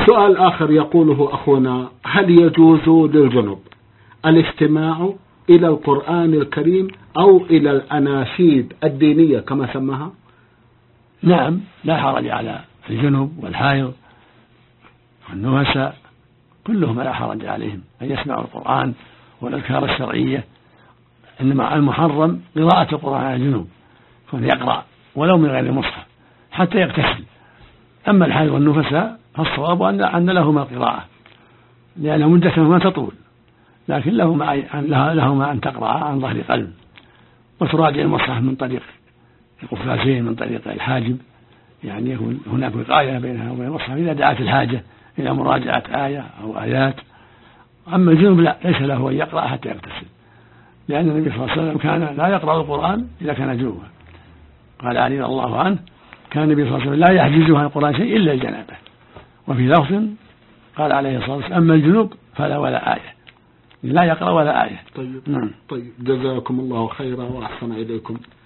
سؤال آخر يقوله أخونا: هل يجوز للجنب الاستماع إلى القرآن الكريم أو إلى الأناشيد الدينية كما سماها؟ نعم، لا حرج على الجنب والحائض والنفساء، كلهم لا حرج عليهم أن يسمعوا القرآن والأذكار الشرعية. إنما المحرم قراءة القرآن على الجنوب، فليقرأ ولو من غير المصحف حتى يغتسل. أما الحائض والنفساء فالصواب أن لهما قراءة، لأن مدتهما تطول، لكن لهما أن تقرأ عن ظهر قلب وتراجع المصحف من طريق القفازين، من طريق الحاجب، يعني يكون هناك وقاية بينها وبين المصحف إذا دعت الحاجة إلى مراجعة آية أو آيات. أما الجنوب لا، ليس له أن يقرأ حتى يغتسل، لأن النبي صلى الله عليه وسلم كان لا يقرأ القرآن إذا كان جنوبا. قال علي رضي الله عنه: كان النبي صلى الله عليه وسلم لا يحجزه عن القرآن شيء إلا الجنابة. وفي لفظ قال عليه الصلاة والسلام: أما الجنوب فلا ولا آية، لا يقرأ ولا آية. طيب جزاكم الله خيرا وأحسن إليكم.